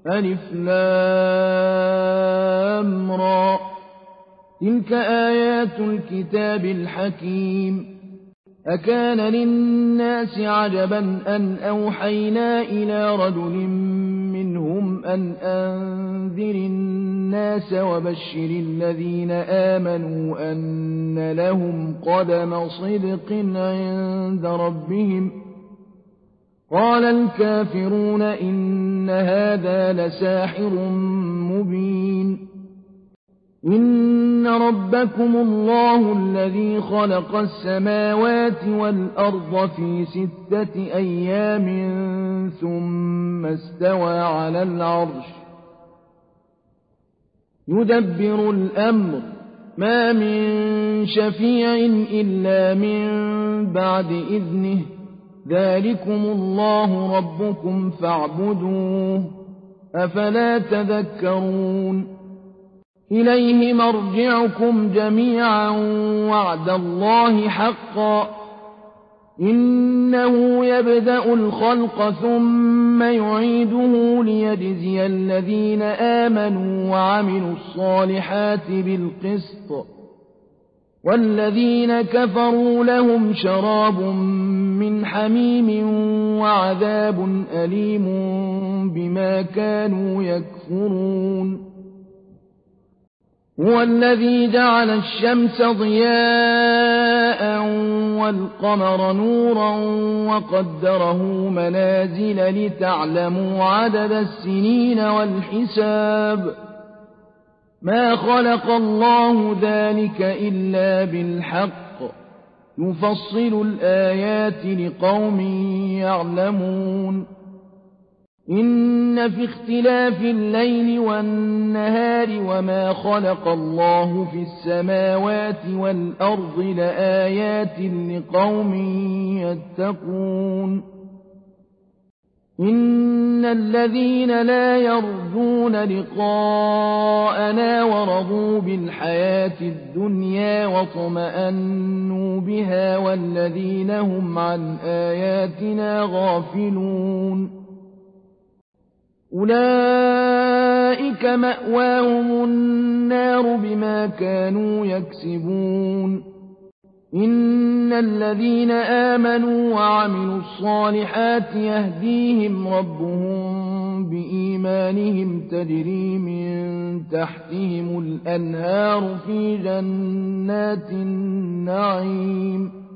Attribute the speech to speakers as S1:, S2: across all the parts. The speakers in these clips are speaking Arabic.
S1: ألف لام را تلك آيات الكتاب الحكيم أكان للناس عجبا أن أوحينا إلى رجل منهم أن أنذر الناس وبشر الذين آمنوا أن لهم قدم صدق عند ربهم قال الكافرون إن هذا لساحر مبين إن ربكم الله الذي خلق السماوات والأرض في 6 أيام ثم استوى على العرش يدبر الأمر ما من شفيع إلا من بعد إذنه ذلكم الله ربكم فاعبدوه أفلا تذكرون إليه مرجعكم جميعا وعد الله حقا إنه يبدأ الخلق ثم يعيده ليجزي الذين آمنوا وعملوا الصالحات بالقسط والذين كفروا لهم شراب من حميم وعذاب أليم بما كانوا يكفرون هو الذي جعل الشمس ضياء والقمر نورا وقدره منازل لتعلموا عدد السنين والحساب ما خلق الله ذلك إلا بالحق يفصل الآيات لقوم يعلمون إن في اختلاف الليل والنهار وما خلق الله في السماوات والأرض لآيات لقوم يتقون إن الذين لا يرجون لقاءنا ورضوا بالحياة الدنيا واطمأنوا بها والذين هم عن آياتنا غافلون أولئك مأواهم النار بما كانوا يكسبون إن الذين آمنوا وعملوا الصالحات يهديهم ربهم بإيمانهم تجري من تحتهم الأنهار في جنات النعيم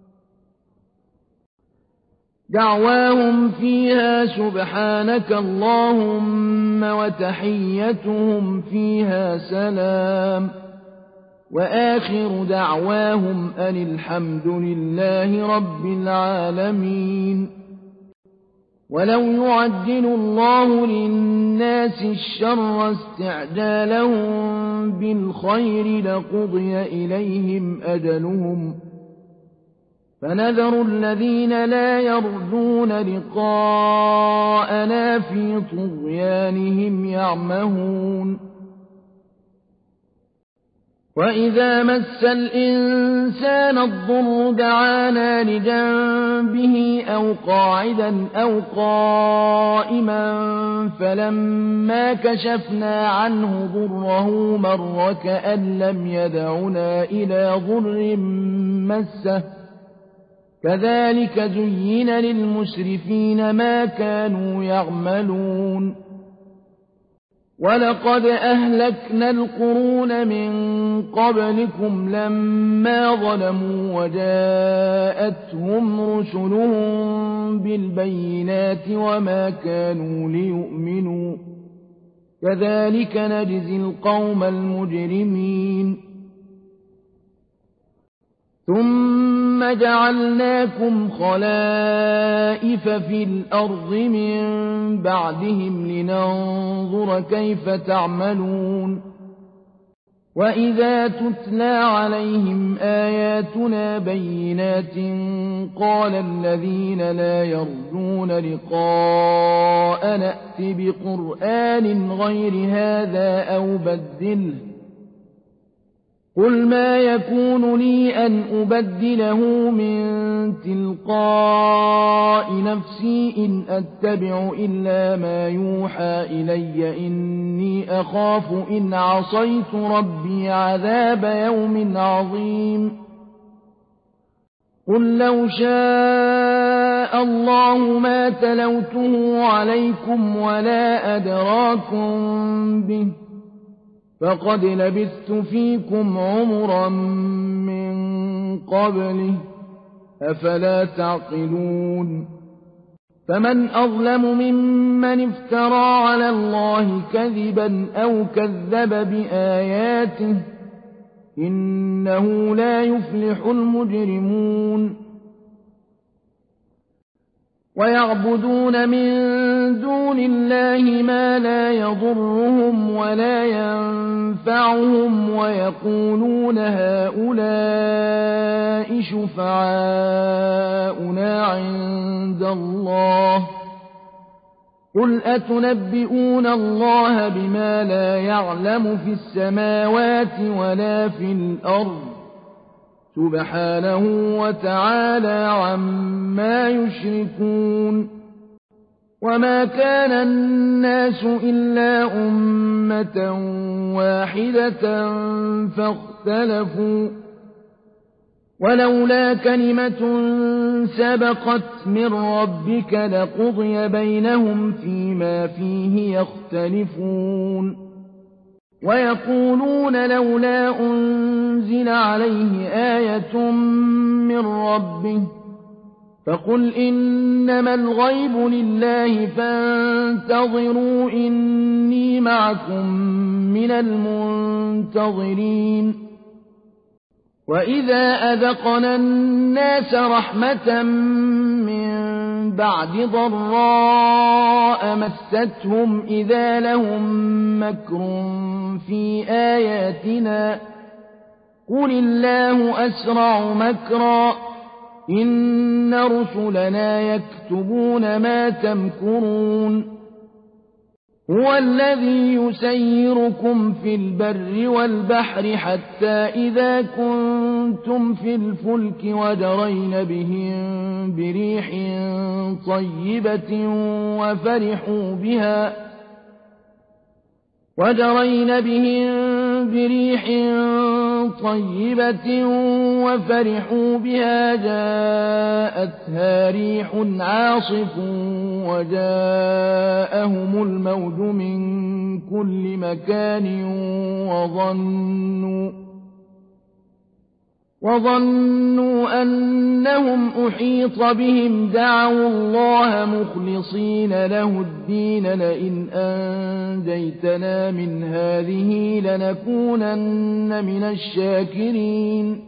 S1: دعواهم فيها سبحانك اللهم وتحيتهم فيها سلام وآخر دعواهم أن الحمد لله رب العالمين ولو يعجل الله للناس الشر استعجالهم بالخير لقضي إليهم أجلهم فنذر الذين لا يرجون لقاءنا في طغيانهم يعمهون وإذا مس الإنسان الضر دعانا لجنبه أو قاعدا أو قائما فلما كشفنا عنه ضره مر كأن لم يدعنا إلى ضر مسه كذلك زين للمسرفين ما كانوا يعملون ولقد أهلكنا القرون من قبلكم لما ظلموا وجاءتهم رسلهم بالبينات وما كانوا ليؤمنوا كذلك نجزي القوم المجرمين ثم جعلناكم خلائف في الأرض من بعدهم لننظر كيف تعملون وإذا تتلى عليهم آياتنا بينات قال الذين لا يرجون لقاء نأت بقرآن غير هذا أو بدله قل ما يكون لي أن أبدله من تلقاء نفسي إن أتبع إلا ما يوحى إلي إني أخاف إن عصيت ربي عذاب يوم عظيم قل لو شاء الله ما تلوته عليكم ولا أدراكم به فقد لبثت فيكم عمرا من قبله أفلا تعقلون فمن أظلم ممن افترى على الله كذبا أو كذب بآياته إنه لا يفلح المجرمون ويعبدون من دون الله ما لا يضرهم ولا ينفعهم ويقولون هؤلاء شفعاؤنا عند الله قل أتنبئون الله بما لا يعلم في السماوات ولا في الأرض سبحانه وتعالى عما يشركون وما كان الناس إلا أمة واحدة فاختلفوا ولولا كلمة سبقت من ربك لقضي بينهم فيما فيه يختلفون ويقولون لولا أنزل عليه آية من ربه فقل إنما الغيب لله فانتظروا إني معكم من المنتظرين وإذا أذقنا الناس رحمة من بعد ضراء مستهم إذا لهم مكر في آياتنا قل الله أسرع مكرا إن رسلنا يكتبون ما تمكرون هو الذي يسيركم في البر والبحر حتى إذا كنتم في الفلك وجرين بهم بريح طيبة وفرحوا بها جاءتها ريح عاصف وجاءهم الموج من كل مكان وظنوا أنهم أحيط بهم دعوا الله مخلصين له الدين لئن أنجيتنا من هذه لنكونن من الشاكرين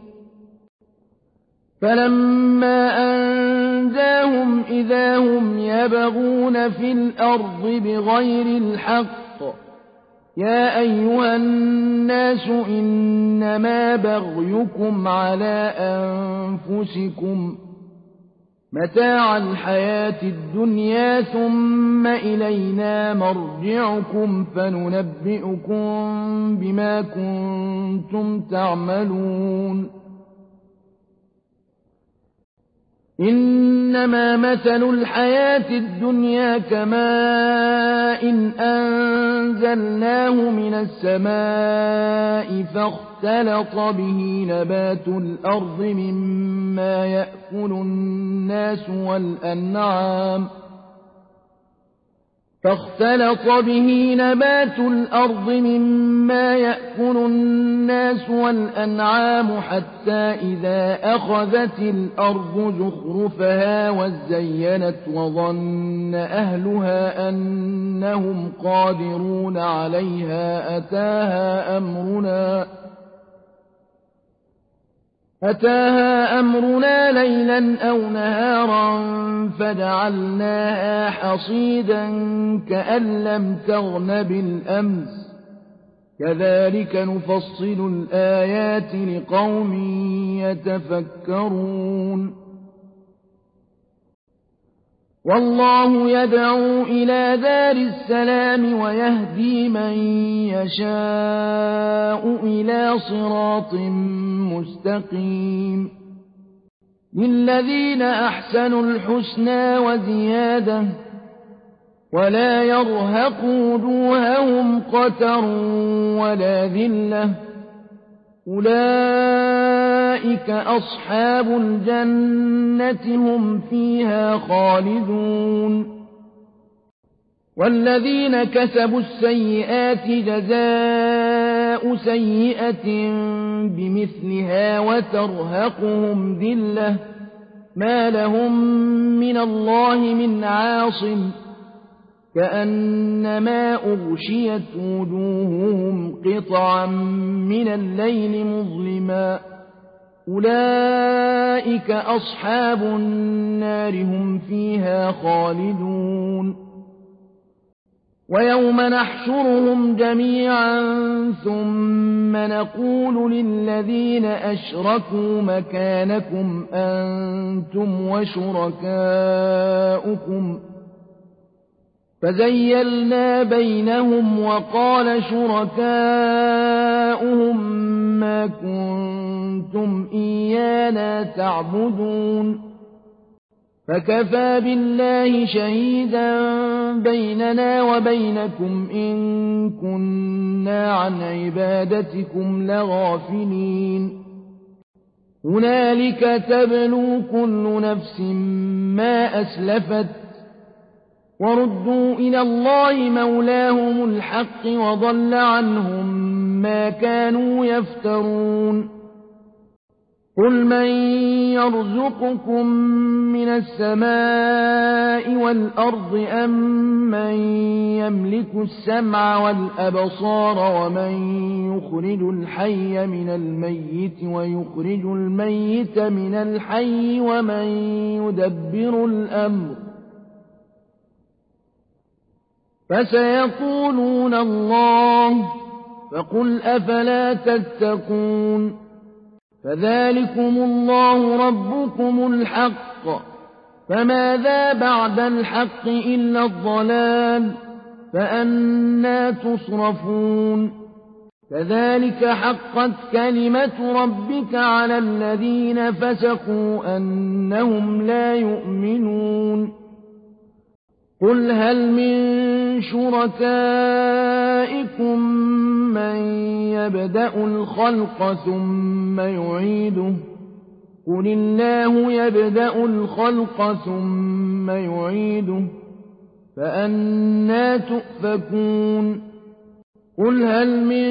S1: فلما أنجاهم إذا هم يبغون في الأرض بغير الحق يا أيها الناس إنما بغيكم على أنفسكم متاع الحياة الدنيا ثم إلينا مرجعكم فننبئكم بما كنتم تعملون إنما مثل الحياة الدنيا كماء أنزلناه من السماء فاختلط به نبات الأرض مما يأكل الناس والأنعام حتى إذا أخذت الأرض زخرفها وزينت وظن أهلها أنهم قادرون عليها أتاها أمرنا ليلا أو نهارا فجعلناها حصيدا كأن لم تغن بالأمس كذلك نفصل الآيات لقوم يتفكرون والله يدعو إلى دار السلام ويهدي من يشاء إلى صراط مستقيم للذين أحسنوا الحسنى وزيادة ولا يرهق وجوههم قتر ولا ذلة أولئك أصحاب الجنة هم فيها خالدون والذين كسبوا السيئات جزاء سيئة بمثلها وترهقهم ذلة ما لهم من الله من عاصم كأنما أغشيت وجوههم قطعا من الليل مظلما أولئك أصحاب النار هم فيها خالدون ويوم نحشرهم جميعا ثم نقول للذين أشركوا مكانكم أنتم وشركاؤكم فزيلنا بينهم وقال شركاؤهم ما كنتم إيانا تعبدون فكفى بالله شهيدا بيننا وبينكم إن كنا عن عبادتكم لغافلين هنالك تبلو كل نفس ما أسلفت وردوا إلى الله مولاهم الحق وضل عنهم ما كانوا يفترون قل من يرزقكم من السماء والأرض أم من يملك السمع والأبصار ومن يخرج الحي من الميت ويخرج الميت من الحي ومن يدبر الأمر فسيقولون الله فقل أفلا تتقون فذلكم الله ربكم الحق فماذا بعد الحق إلا الضلال فأنى تصرفون كذلك حقت كلمة ربك على الذين فسقوا أنهم لا يؤمنون قل هل من شركائكم من يبدأ الخلق ثم يعيده قل الله يبدأ الخلق ثم يعيده فأنى تؤفكون قل هل من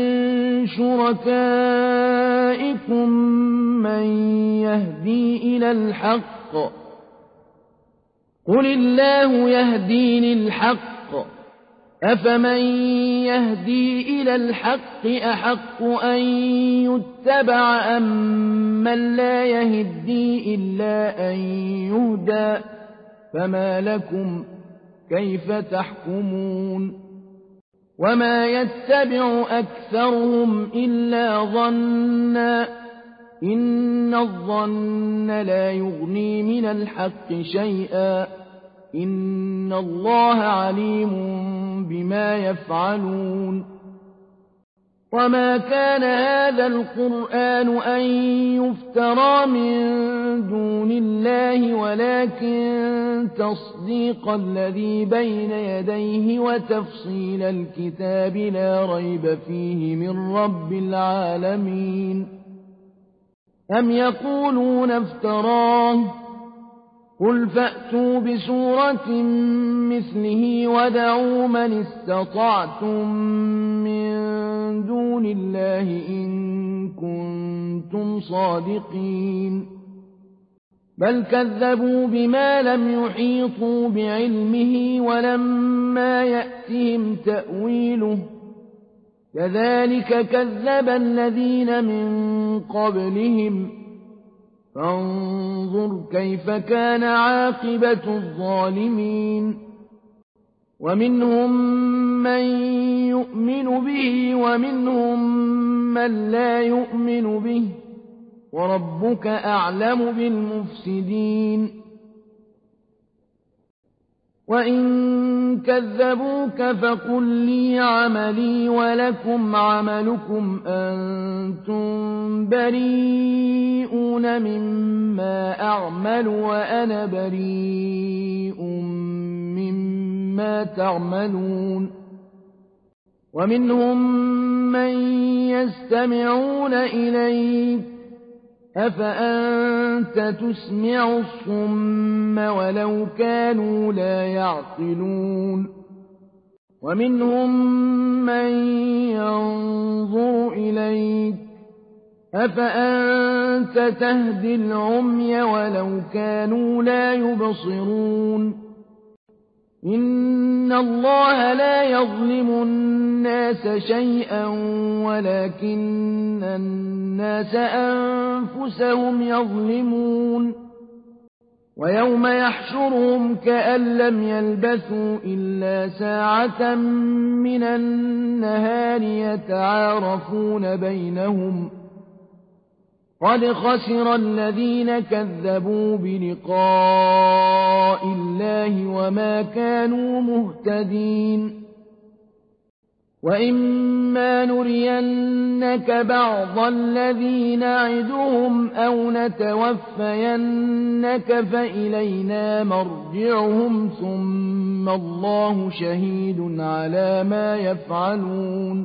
S1: شركائكم من يهدي إلى الحق قل الله يهدي للحق أفمن يهدي إلى الحق أحق أن يتبع أم من لا يهدي إلا أن يهدى فما لكم كيف تحكمون وما يتبع أكثرهم إلا ظنا إن الظن لا يغني من الحق شيئا إن الله عليم بما يفعلون وما كان هذا القرآن أن يفترى من دون الله ولكن تصديق الذي بين يديه وتفصيل الكتاب لا ريب فيه من رب العالمين أم يقولون افتراه قل فأتوا بسورة مثله ودعوا من استطعتم من دون الله إن كنتم صادقين بل كذبوا بما لم يحيطوا بعلمه ولما يأتهم تأويله كذلك كذب الذين من قبلهم فانظر كيف كان عاقبة الظالمين ومنهم من يؤمن به ومنهم من لا يؤمن به وربك أعلم بالمفسدين وإن كذبوك فقل لي عملي ولكم عملكم أنتم بريئون مما أعمل وأنا بريء مما تعملون ومنهم من يستمعون إليك أفأنت تسمع الصم ولو كانوا لا يعقلون ومنهم من ينظر إليك أفأنت تهدي العمي ولو كانوا لا يبصرون إن الله لا يظلم الناس شيئا ولكن الناس أنفسهم يظلمون ويوم يحشرهم كأن لم يلبثوا إلا ساعة من النهار يتعارفون بينهم قد خسر الذين كذبوا بلقاء الله وما كانوا مهتدين وإما نرينك بعض الذي نعدهم أو نتوفينك فإلينا مرجعهم ثم الله شهيد على ما يفعلون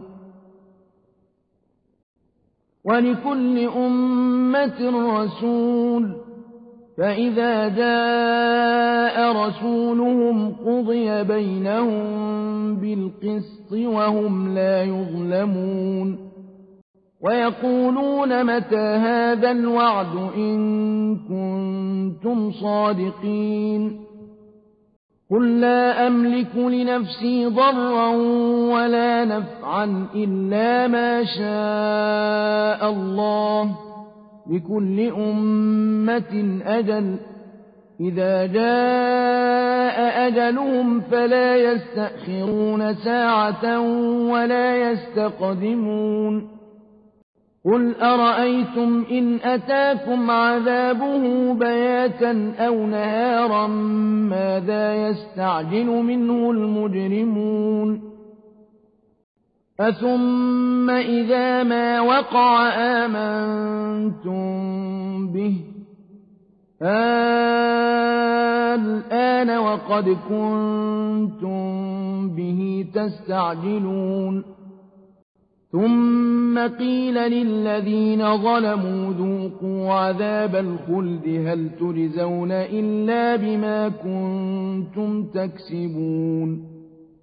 S1: ولكل أمة رسول فإذا جاء رسولهم قضي بينهم بالقسط وهم لا يظلمون ويقولون متى هذا الوعد إن كنتم صادقين قل لا أملك لنفسي ضرا ولا نفعا إلا ما شاء الله لكل أمة أجل إذا جاء أجلهم فلا يستأخرون ساعة ولا يستقدمون قل أرأيتم إن أتاكم عذابه بياتا أو نهارا ماذا يستعجل منه المجرمون أثم إذا ما وقع آمنتم به الآن وقد كنتم به تستعجلون ثم قيل للذين ظلموا ذوقوا عذاب الخلد هل تجزون إلا بما كنتم تكسبون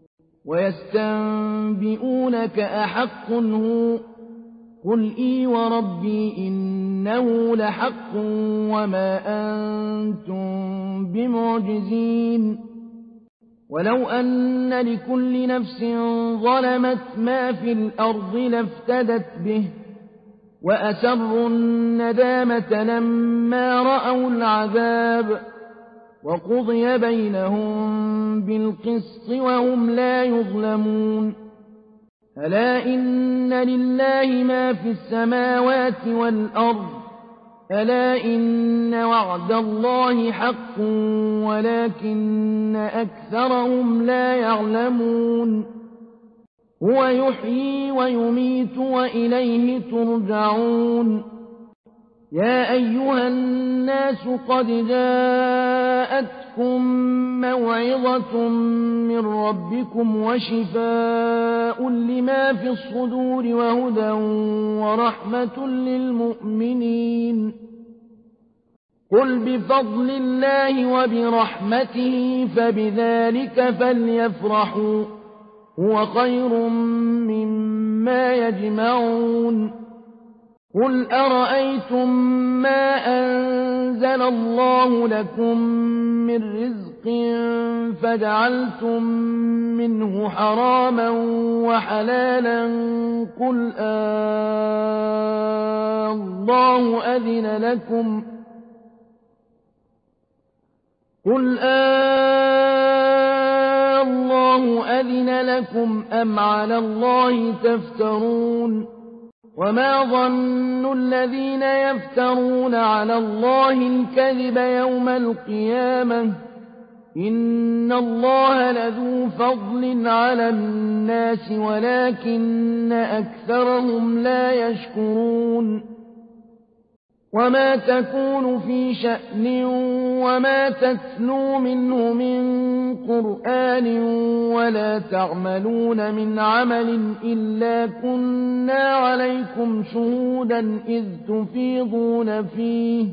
S1: ويستنبئونك أحق هو قل إي وربي إنه لحق وما أنتم بمعجزين ولو أن لكل نفس ظلمت ما في الأرض لافتدت به وأسروا الندامة لما رأوا العذاب وقضي بينهم بالقسط وهم لا يظلمون ألا إن لله ما في السماوات والأرض ألا إن وعد الله حق ولكن أكثرهم لا يعلمون هو يحيي ويميت وإليه ترجعون يا أيها الناس قد جاءتكم موعظة من ربكم وشفاء لما في الصدور وهدى ورحمة للمؤمنين قل بفضل الله وبرحمته فبذلك فليفرحوا هو خير مما يجمعون قل أرأيتم ما أنزل الله لكم من رزق فجعلتم منه حراما وحلالا قل الله أذن لكم الله أذن لكم أم على الله تفترون وما ظن الذين يفترون على الله الكذب يوم القيامة إن الله لذو فضل على الناس ولكن أكثرهم لا يشكرون وما تكون في شأن وما تتلو منه من قرآن ولا تعملون من عمل إلا كنا عليكم شهودا إذ تفيضون فيه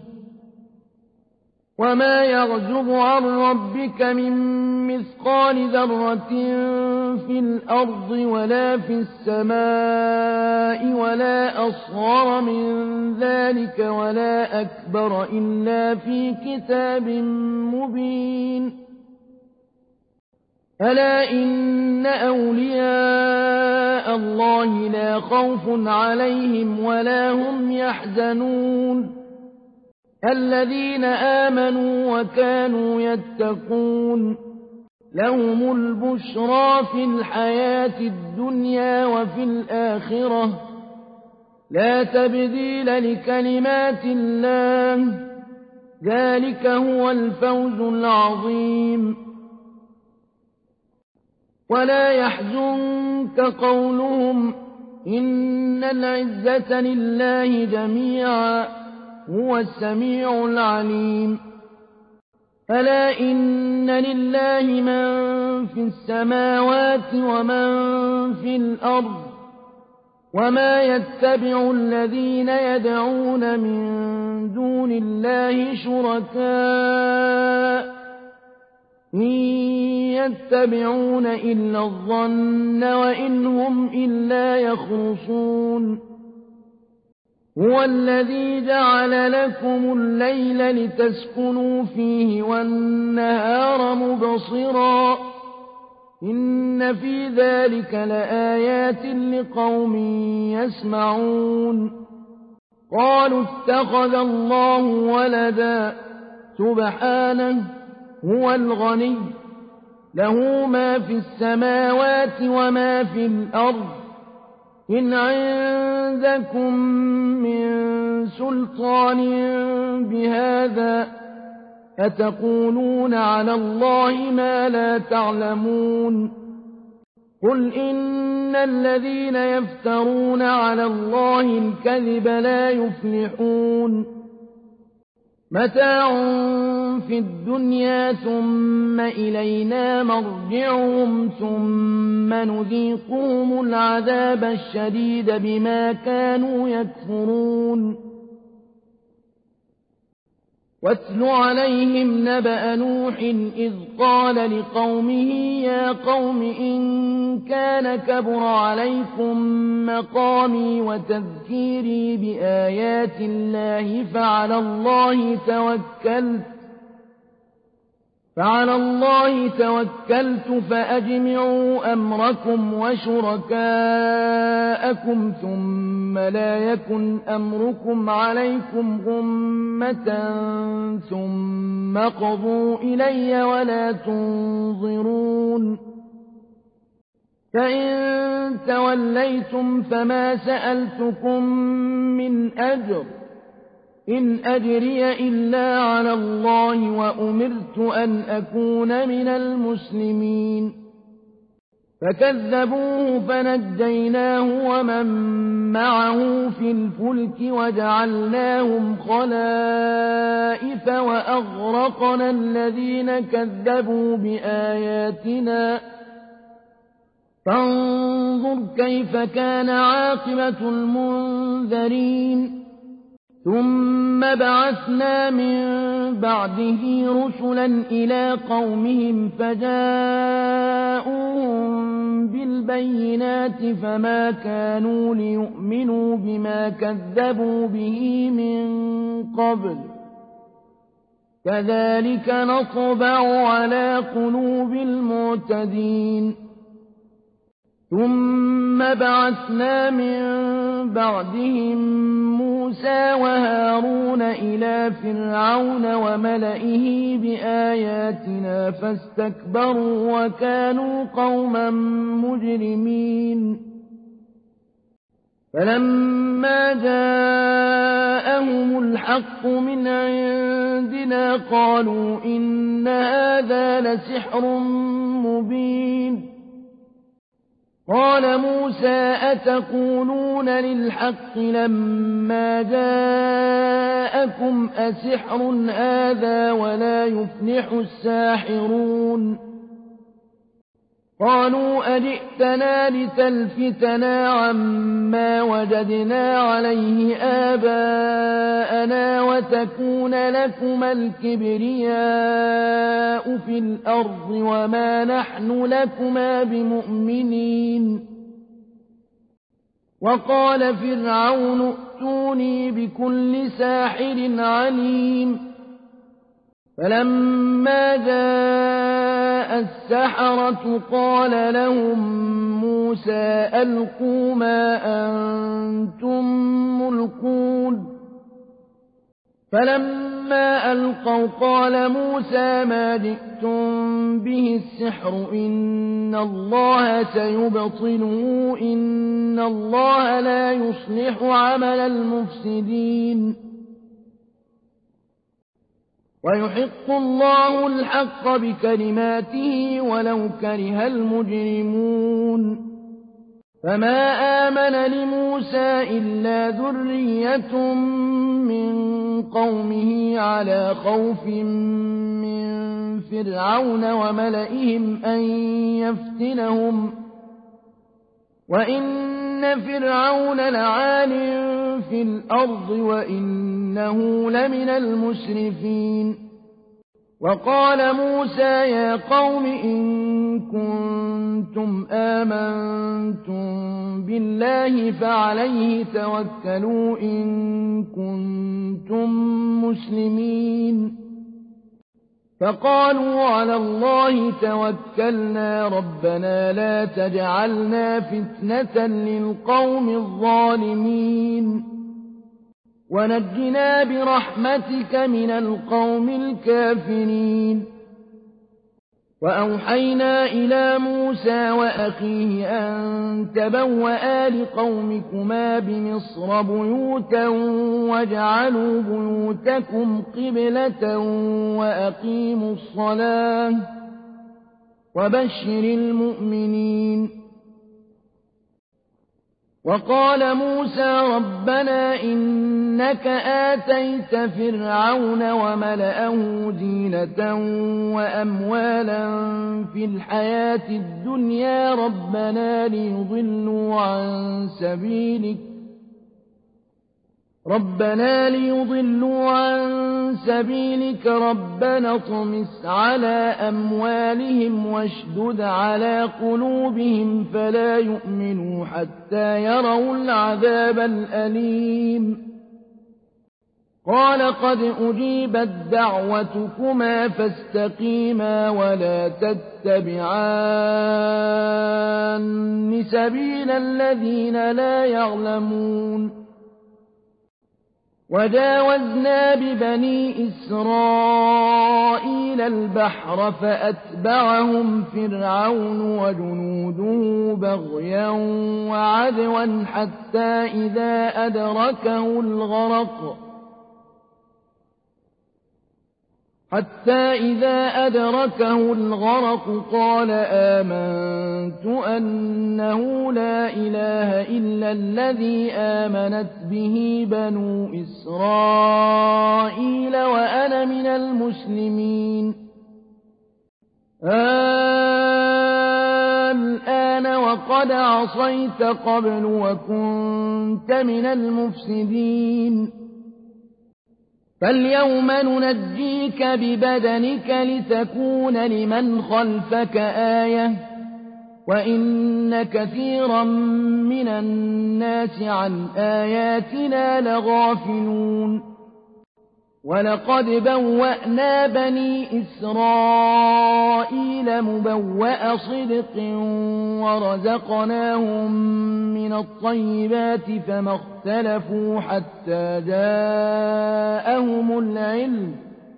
S1: وما يعزب عن ربك من مثقال ذرة في الأرض ولا في السماء ولا أصغر من ذلك ولا أكبر إلا في كتاب مبين ألا إن أولياء الله لا خوف عليهم ولا هم يحزنون الذين آمنوا وكانوا يتقون لهم البشرى في الحياة الدنيا وفي الآخرة لا تبديل لكلمات الله ذلك هو الفوز العظيم ولا يحزنك قولهم إن العزة لله جميعا هو السميع العليم ألا إن لله من في السماوات ومن في الأرض وما يتبع الذين يدعون من دون الله شركاء إن يتبعون إلا الظن وإن هم إلا يخرصون هو الذي جعل لكم الليل لتسكنوا فيه والنهار مبصرا إن في ذلك لآيات لقوم يسمعون قالوا اتخذ الله ولدا سبحانه هو الغني له ما في السماوات وما في الأرض إن عندكم من سلطان بهذا أتقولون على الله ما لا تعلمون قل إن الذين يفترون على الله الكذب لا يفلحون متاع في الدنيا ثم إلينا مرجعهم ثم نذيقهم العذاب الشديد بما كانوا يكفرون واتل عليهم نبأ نوح إذ قال لقومه يا قوم إن كان كبر عليكم مقامي وتذكيري بآيات الله فعلى الله توكلت فأجمعوا أمركم وشركاءكم ثم لا يكن أمركم عليكم غمة ثم قضوا إلي ولا تنظرون فإن توليتم فما سألتكم من أجر إن أجري إلا على الله وأمرت أن أكون من المسلمين فكذبوه فنجيناه ومن معه في الفلك وجعلناهم خلائف وأغرقنا الذين كذبوا بآياتنا فانظر كيف كان عاقبة المنذرين ثم بعثنا من بعده رسلا إلى قومهم فجاءوهم بالبينات فما كانوا ليؤمنوا بما كذبوا به من قبل كذلك نطبع على قلوب المعتدين ثم بعثنا من بعدهم موسى وهارون إلى فرعون وملئه بآياتنا فاستكبروا وكانوا قوما مجرمين فلما جاءهم الحق من عند عندنا قالوا إن هذا لسحر مبين قال موسى أتقولون للحق لما جاءكم أسحر هذا ولا يفلح الساحرون قالوا أجئتنا لتلفتنا عما وجدنا عليه آباءنا وتكون لكما الكبرياء في الأرض وما نحن لكما بمؤمنين وقال فرعون ائتوني بكل ساحر عليم فلما جاء السحرة قال لهم موسى ألقوا ما أنتم ملقون فلما ألقوا قال موسى ما جئتم به السحر إن الله سيبطله إن الله لا يصلح عمل المفسدين ويحق الله الحق بكلماته ولو كره المجرمون فما آمن لموسى إلا ذرية من قومه على خوف من فرعون وملئهم أن يفتنهم وإن فرعون لعال في الأرض وإنه لمن المسرفين وقال موسى يا قوم إن كنتم آمنتم بالله فعليه توكلوا إن كنتم مسلمين فقالوا على الله توكلنا ربنا لا تجعلنا فتنة للقوم الظالمين ونجنا برحمتك من القوم الكافرين وأوحينا إلى موسى وأخيه أن تبوأ لقومكما بمصر بيوتا واجعلوا بيوتكم قبلة وأقيموا الصلاة وبشر المؤمنين وقال موسى ربنا إنك آتيت فرعون وملأه زينة وأموالا في الحياة الدنيا ربنا ليضلوا عن سبيلك ربنا اطمس على أموالهم واشدد على قلوبهم فلا يؤمنوا حتى يروا العذاب الأليم قال قد أجيبت دعوتكما فاستقيما ولا تتبعان سبيل الذين لا يعلمون وجاوزنا ببني إسرائيل البحر فأتبعهم فرعون وجنوده بغيا وعدوا حتى إذا أدركه الغرق قال آمنت أنه لا إله إلا الذي آمنت به بنو إسرائيل وأنا من المسلمين الآن وقد عصيت قبل وكنت من المفسدين فاليوم ننجيك ببدنك لتكون لمن خلفك آية وإن كثيرا من الناس عن آياتنا لغافلون ولقد بوأنا بني إسرائيل مبوأ صدق ورزقناهم من الطيبات فما اختلفوا حتى جاءهم العلم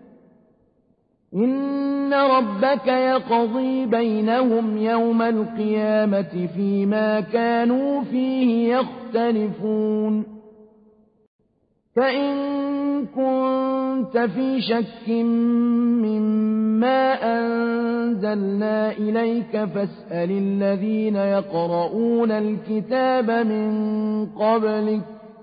S1: إن ربك يقضي بينهم يوم القيامة فيما كانوا فيه يختلفون فإن كنت في شك مما أنزلنا إليك فاسأل الذين يقرؤون الكتاب من قبلك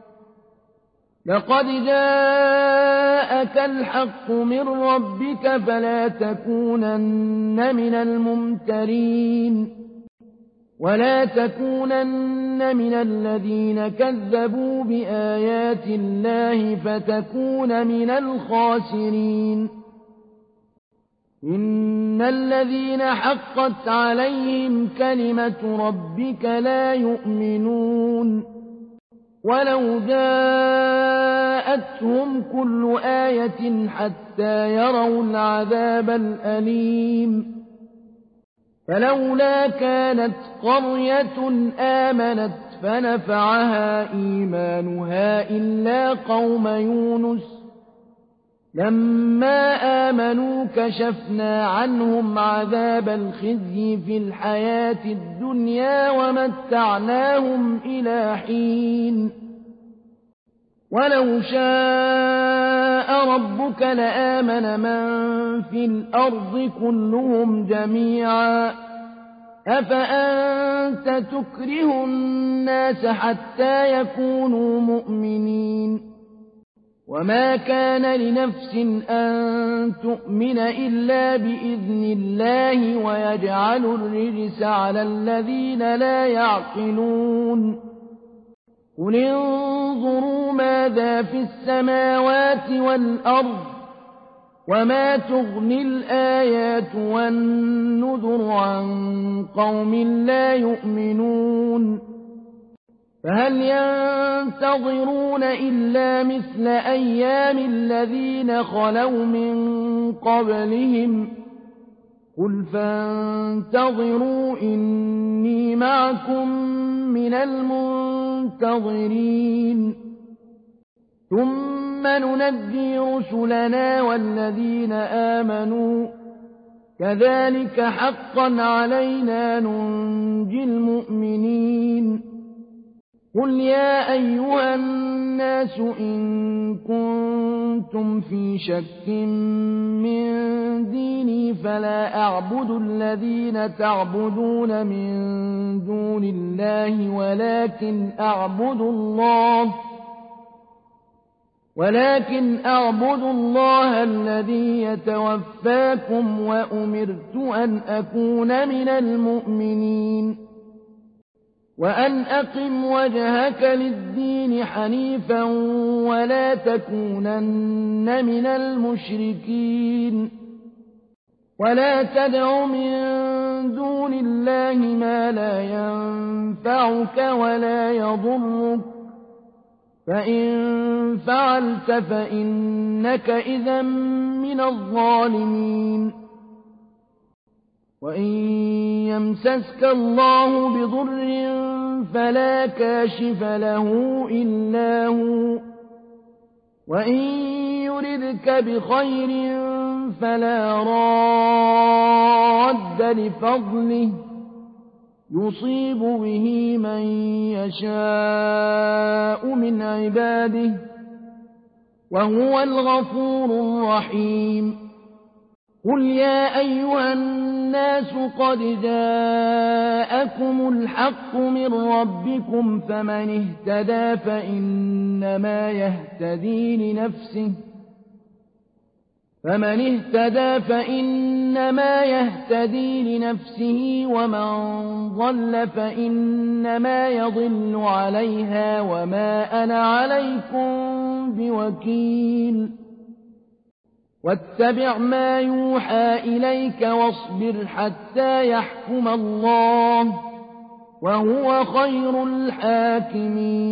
S1: لقد جاءك الحق من ربك فلا تكونن من الممترين ولا تكونن من الذين كذبوا بآيات الله فتكون من الخاسرين إن الذين حقت عليهم كلمة ربك لا يؤمنون ولو جاءتهم كل آية حتى يروا العذاب الأليم فلولا كانت قرية آمنت فنفعها إيمانها إلا قوم يونس لما آمنوا كشفنا عنهم عذاب الخزي في الحياة الدنيا ومتعناهم إلى حين ولو شاء ربك لآمن من في الأرض كلهم جميعا أفأنت تكره الناس حتى يكونوا مؤمنين وما كان لنفس أن تؤمن إلا بإذن الله ويجعل الرجس على الذين لا يعقلون قل انظروا ماذا في السماوات والأرض وما تغني الآيات والنذر عن قوم لا يؤمنون فهل ينتظرون إلا مثل أيام الذين خلوا من قبلهم قل فانتظروا إني معكم من المنتظرين ثم ننجي رسلنا والذين آمنوا كذلك حقا علينا ننجي المؤمنين قل يا أيها الناس إن كنتم في شك من ديني فلا أعبد الذين تعبدون من دون الله ولكن أعبد الله الذي يتوفاكم وأمرت أن أكون من المؤمنين وأن أقم وجهك للدين حنيفا ولا تكونن من المشركين ولا تدع من دون الله ما لا ينفعك ولا يضرك فإن فعلت فإنك إذا من الظالمين وإن يمسسك الله بضر فلا كاشف له إلا هو وإن يردك بخير فلا راد لفضله يصيب به من يشاء من عباده وهو الغفور الرحيم قل يا أيها الناس قد جاءكم الحق من ربكم فمن اهتدى فإنما يهتدي لنفسه ومن ضل فإنما يضل عليها وما أنا عليكم بوكيل واتبع ما يوحى إليك واصبر حتى يحكم الله وهو خير الحاكمين